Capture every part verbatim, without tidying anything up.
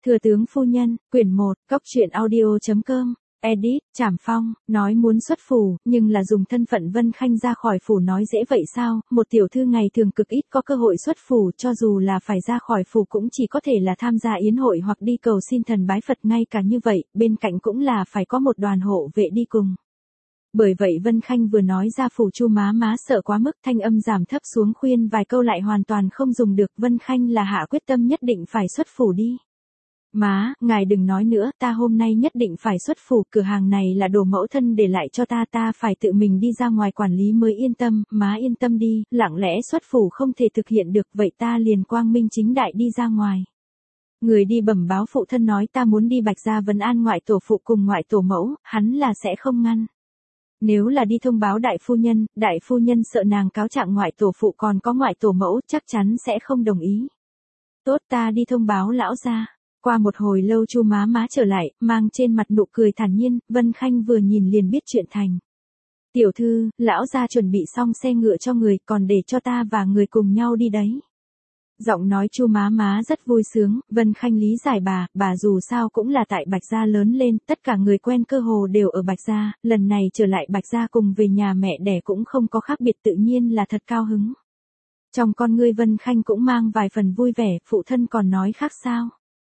Thừa tướng phu nhân, quyển một, cốc truyện audio.com, edit, Trảm Phong, nói muốn xuất phủ, nhưng là dùng thân phận Vân Khanh ra khỏi phủ nói dễ vậy sao, một tiểu thư ngày thường cực ít có cơ hội xuất phủ, cho dù là phải ra khỏi phủ cũng chỉ có thể là tham gia yến hội hoặc đi cầu xin thần bái Phật, ngay cả như vậy, bên cạnh cũng là phải có một đoàn hộ vệ đi cùng. Bởi vậy Vân Khanh vừa nói ra phủ Chu má má sợ quá mức, thanh âm giảm thấp xuống khuyên vài câu lại hoàn toàn không dùng được. Vân Khanh là hạ quyết tâm nhất định phải xuất phủ đi. Má, ngài đừng nói nữa, ta hôm nay nhất định phải xuất phủ, cửa hàng này là đồ mẫu thân để lại cho ta, ta phải tự mình đi ra ngoài quản lý mới yên tâm, má yên tâm đi, lặng lẽ xuất phủ không thể thực hiện được, vậy ta liền quang minh chính đại đi ra ngoài. Người đi bẩm báo phụ thân nói ta muốn đi Bạch Gia vấn an ngoại tổ phụ cùng ngoại tổ mẫu, hắn là sẽ không ngăn. Nếu là đi thông báo đại phu nhân, đại phu nhân sợ nàng cáo trạng ngoại tổ phụ còn có ngoại tổ mẫu, chắc chắn sẽ không đồng ý. Tốt, ta đi thông báo lão gia. Qua một hồi lâu Chu má má trở lại, mang trên mặt nụ cười thản nhiên, Vân Khanh vừa nhìn liền biết chuyện thành. Tiểu thư, lão gia chuẩn bị xong xe ngựa cho người, còn để cho ta và người cùng nhau đi đấy. Giọng nói Chu má má rất vui sướng, Vân Khanh lý giải bà, bà dù sao cũng là tại Bạch Gia lớn lên, tất cả người quen cơ hồ đều ở Bạch Gia, lần này trở lại Bạch Gia cùng về nhà mẹ đẻ cũng không có khác biệt, tự nhiên là thật cao hứng. Trong con ngươi Vân Khanh cũng mang vài phần vui vẻ, phụ thân còn nói khác sao?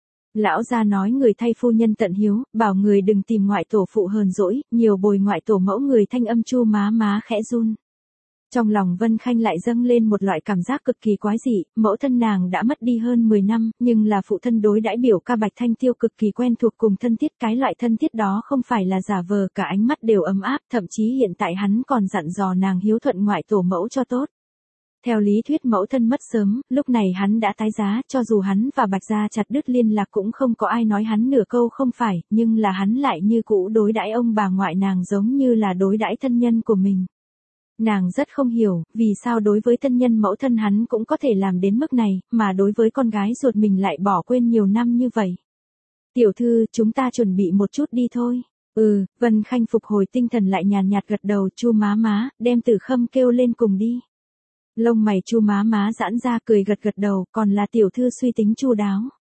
Lão gia nói người thay phu nhân tận hiếu, bảo người đừng tìm ngoại tổ phụ hờn dỗi, nhiều bồi ngoại tổ mẫu, người thanh âm Chu má má khẽ run. Trong lòng Vân Khanh lại dâng lên một loại cảm giác cực kỳ quái dị, mẫu thân nàng đã mất đi hơn mười năm, nhưng là phụ thân đối đãi biểu ca Bạch Thanh Tiêu cực kỳ quen thuộc cùng thân thiết, cái loại thân thiết đó không phải là giả vờ, cả ánh mắt đều ấm áp, thậm chí hiện tại hắn còn dặn dò nàng hiếu thuận ngoại tổ mẫu cho tốt. Theo lý thuyết mẫu thân mất sớm, lúc này hắn đã tái giá, cho dù hắn và Bạch Gia chặt đứt liên lạc cũng không có ai nói hắn nửa câu không phải, nhưng là hắn lại như cũ đối đãi ông bà ngoại nàng giống như là đối đãi thân nhân của mình. Nàng rất không hiểu, vì sao đối với thân nhân mẫu thân hắn cũng có thể làm đến mức này, mà đối với con gái ruột mình lại bỏ quên nhiều năm như vậy. Tiểu thư, chúng ta chuẩn bị một chút đi thôi. Ừ, Vân Khanh phục hồi tinh thần lại nhàn nhạt gật đầu, Chu má má, đem Tử Khâm kêu lên cùng đi. Lông mày Chu má má giãn ra cười gật gật đầu, còn là tiểu thư suy tính chu đáo.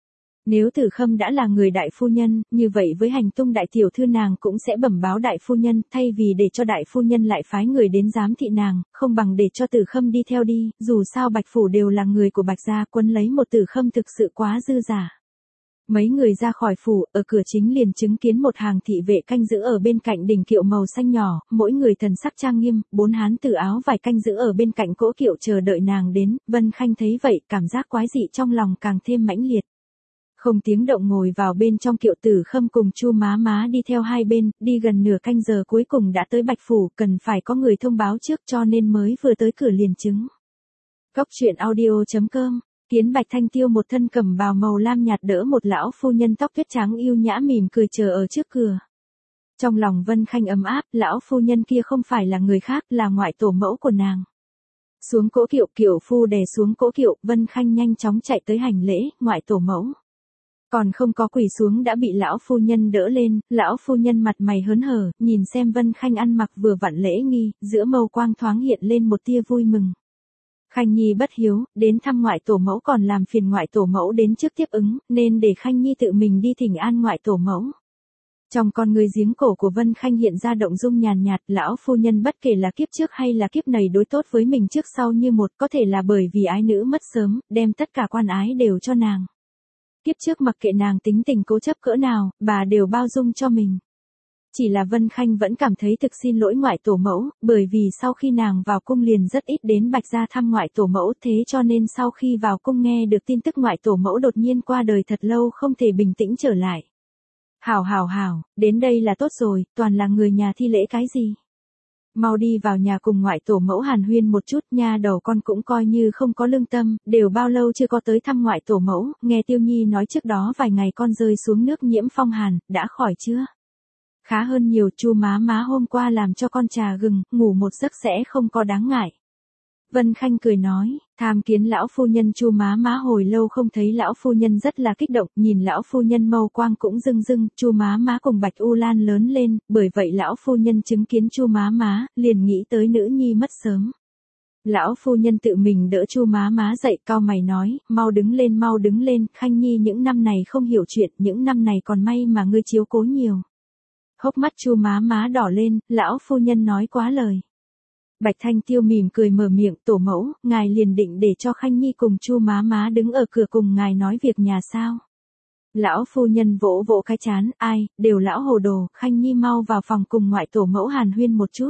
Nếu Tử Khâm đã là người đại phu nhân, như vậy với hành tung đại tiểu thư nàng cũng sẽ bẩm báo đại phu nhân, thay vì để cho đại phu nhân lại phái người đến giám thị nàng, không bằng để cho Tử Khâm đi theo đi, dù sao Bạch phủ đều là người của Bạch Gia, quấn lấy một Tử Khâm thực sự quá dư dả. Mấy người ra khỏi phủ, ở cửa chính liền chứng kiến một hàng thị vệ canh giữ ở bên cạnh đỉnh kiệu màu xanh nhỏ, mỗi người thần sắc trang nghiêm, bốn hán tử áo vải canh giữ ở bên cạnh cỗ kiệu chờ đợi nàng đến. Vân Khanh thấy vậy, cảm giác quái dị trong lòng càng thêm mãnh liệt. Không tiếng động ngồi vào bên trong kiệu, Tử Khâm cùng Chu má má đi theo hai bên, đi gần nửa canh giờ cuối cùng đã tới Bạch phủ, cần phải có người thông báo trước cho nên mới vừa tới cửa liền chứng. Cốc truyện audio.com. Kiến Bạch Thanh Tiêu một thân cẩm bào màu lam nhạt đỡ một lão phu nhân tóc tuyết trắng yêu nhã mỉm cười chờ ở trước cửa. Trong lòng Vân Khanh ấm áp, lão phu nhân kia không phải là người khác, là ngoại tổ mẫu của nàng. Xuống cỗ kiệu, kiệu phu đè xuống cỗ kiệu, Vân Khanh nhanh chóng chạy tới hành lễ, ngoại tổ mẫu. Còn không có quỳ xuống đã bị lão phu nhân đỡ lên, lão phu nhân mặt mày hớn hở, nhìn xem Vân Khanh ăn mặc vừa vặn lễ nghi, giữa mâu quang thoáng hiện lên một tia vui mừng. Khanh Nhi bất hiếu, đến thăm ngoại tổ mẫu còn làm phiền ngoại tổ mẫu đến trước tiếp ứng, nên để Khanh Nhi tự mình đi thỉnh an ngoại tổ mẫu. Trong con người giếng cổ của Vân Khanh hiện ra động dung nhàn nhạt, lão phu nhân bất kể là kiếp trước hay là kiếp này đối tốt với mình trước sau như một, có thể là bởi vì ái nữ mất sớm, đem tất cả quan ái đều cho nàng. Kiếp trước mặc kệ nàng tính tình cố chấp cỡ nào, bà đều bao dung cho mình. Chỉ là Vân Khanh vẫn cảm thấy thực xin lỗi ngoại tổ mẫu, bởi vì sau khi nàng vào cung liền rất ít đến Bạch Gia thăm ngoại tổ mẫu, thế cho nên sau khi vào cung nghe được tin tức ngoại tổ mẫu đột nhiên qua đời thật lâu không thể bình tĩnh trở lại. Hảo hảo hảo, đến đây là tốt rồi, toàn là người nhà thi lễ cái gì. Mau đi vào nhà cùng ngoại tổ mẫu hàn huyên một chút, nha đầu con cũng coi như không có lương tâm, đều bao lâu chưa có tới thăm ngoại tổ mẫu, nghe Tiêu Nhi nói trước đó vài ngày con rơi xuống nước nhiễm phong hàn, đã khỏi chưa? Khá hơn nhiều, Chu má má hôm qua làm cho con trà gừng, ngủ một giấc sẽ không có đáng ngại. Vân Khanh cười nói, tham kiến lão phu nhân. Chu má má hồi lâu không thấy lão phu nhân rất là kích động, nhìn lão phu nhân mâu quang cũng rưng rưng, Chu má má cùng Bạch U Lan lớn lên, bởi vậy lão phu nhân chứng kiến Chu má má, liền nghĩ tới nữ nhi mất sớm. Lão phu nhân tự mình đỡ Chu má má dậy, cau mày nói, mau đứng lên mau đứng lên, Khanh Nhi những năm này không hiểu chuyện, những năm này còn may mà ngươi chiếu cố nhiều. Hốc mắt Chu má má đỏ lên, lão phu nhân nói quá lời. Bạch Thanh Tiêu mỉm cười mở miệng, tổ mẫu, ngài liền định để cho Khanh Nhi cùng Chu má má đứng ở cửa cùng ngài nói việc nhà sao? Lão phu nhân vỗ vỗ cái chán, ai, đều lão hồ đồ, Khanh Nhi mau vào phòng cùng ngoại tổ mẫu hàn huyên một chút.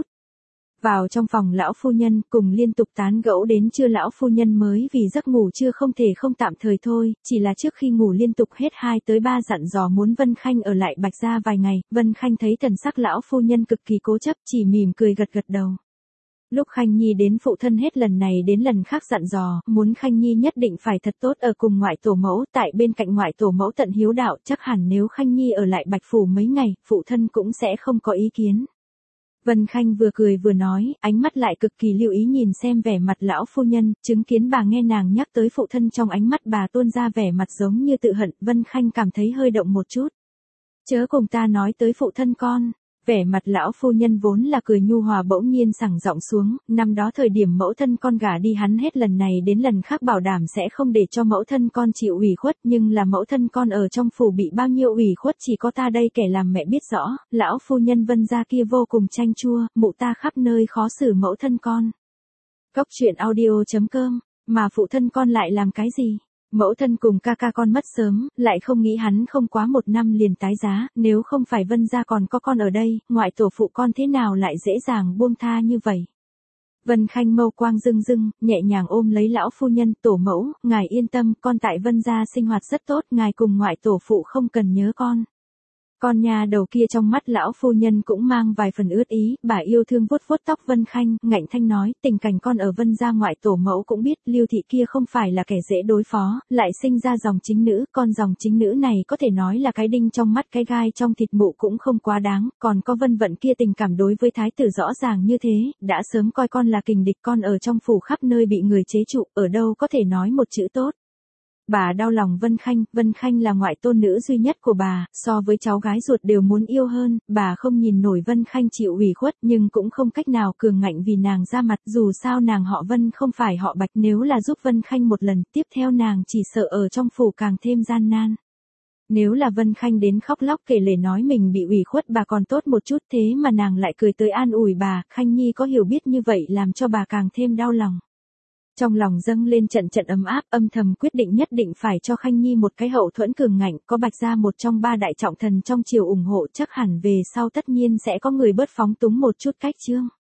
Vào trong phòng lão phu nhân cùng liên tục tán gẫu đến trưa, lão phu nhân mới vì giấc ngủ chưa không thể không tạm thời thôi, chỉ là trước khi ngủ liên tục hết hai tới ba dặn dò muốn Vân Khanh ở lại Bạch gia vài ngày. Vân Khanh thấy thần sắc lão phu nhân cực kỳ cố chấp, chỉ mỉm cười gật gật đầu. Lúc Khanh Nhi đến, phụ thân hết lần này đến lần khác dặn dò, muốn Khanh Nhi nhất định phải thật tốt ở cùng ngoại tổ mẫu, tại bên cạnh ngoại tổ mẫu tận hiếu đạo, chắc hẳn nếu Khanh Nhi ở lại Bạch phủ mấy ngày, phụ thân cũng sẽ không có ý kiến. Vân Khanh vừa cười vừa nói, ánh mắt lại cực kỳ lưu ý nhìn xem vẻ mặt lão phu nhân, chứng kiến bà nghe nàng nhắc tới phụ thân, trong ánh mắt bà tuôn ra vẻ mặt giống như tự hận. Vân Khanh cảm thấy hơi động một chút. Chớ cùng ta nói tới phụ thân con. Vẻ mặt lão phu nhân vốn là cười nhu hòa bỗng nhiên sẳng giọng xuống, năm đó thời điểm mẫu thân con gả đi hắn hết lần này đến lần khác bảo đảm sẽ không để cho mẫu thân con chịu ủy khuất, nhưng là mẫu thân con ở trong phủ bị bao nhiêu ủy khuất chỉ có ta đây kẻ làm mẹ biết rõ. Lão phu nhân Vân gia kia vô cùng chanh chua, mụ ta khắp nơi khó xử mẫu thân con. Cốc truyện audio chấm com, mà phụ thân con lại làm cái gì? Mẫu thân cùng ca ca con mất sớm, lại không nghĩ hắn không quá một năm liền tái giá, nếu không phải Vân gia còn có con ở đây, ngoại tổ phụ con thế nào lại dễ dàng buông tha như vậy. Vân Khanh mâu quang rưng rưng, nhẹ nhàng ôm lấy lão phu nhân, tổ mẫu, ngài yên tâm, con tại Vân gia sinh hoạt rất tốt, ngài cùng ngoại tổ phụ không cần nhớ con. Con nhà đầu kia trong mắt lão phu nhân cũng mang vài phần ướt ý, bà yêu thương vuốt vuốt tóc Vân Khanh, ngạnh thanh nói, tình cảnh con ở Vân gia ngoại tổ mẫu cũng biết, Lưu thị kia không phải là kẻ dễ đối phó, lại sinh ra dòng chính nữ, con dòng chính nữ này có thể nói là cái đinh trong mắt cái gai trong thịt mụ cũng không quá đáng, còn có Vân Vận kia tình cảm đối với thái tử rõ ràng như thế, đã sớm coi con là kình địch, con ở trong phủ khắp nơi bị người chế trụ, ở đâu có thể nói một chữ tốt. Bà đau lòng Vân Khanh, Vân Khanh là ngoại tôn nữ duy nhất của bà, so với cháu gái ruột đều muốn yêu hơn, bà không nhìn nổi Vân Khanh chịu ủy khuất nhưng cũng không cách nào cường ngạnh vì nàng ra mặt, dù sao nàng họ Vân không phải họ Bạch, nếu là giúp Vân Khanh một lần, tiếp theo nàng chỉ sợ ở trong phủ càng thêm gian nan. Nếu là Vân Khanh đến khóc lóc kể lể nói mình bị ủy khuất bà còn tốt một chút, thế mà nàng lại cười tới an ủi bà, Khanh Nhi có hiểu biết như vậy làm cho bà càng thêm đau lòng. Trong lòng dâng lên trận trận ấm áp, âm thầm quyết định nhất định phải cho Khanh Nhi một cái hậu thuẫn cường ngạnh, có Bạch gia một trong ba đại trọng thần trong triều ủng hộ, chắc hẳn về sau tất nhiên sẽ có người bớt phóng túng một chút cách chương.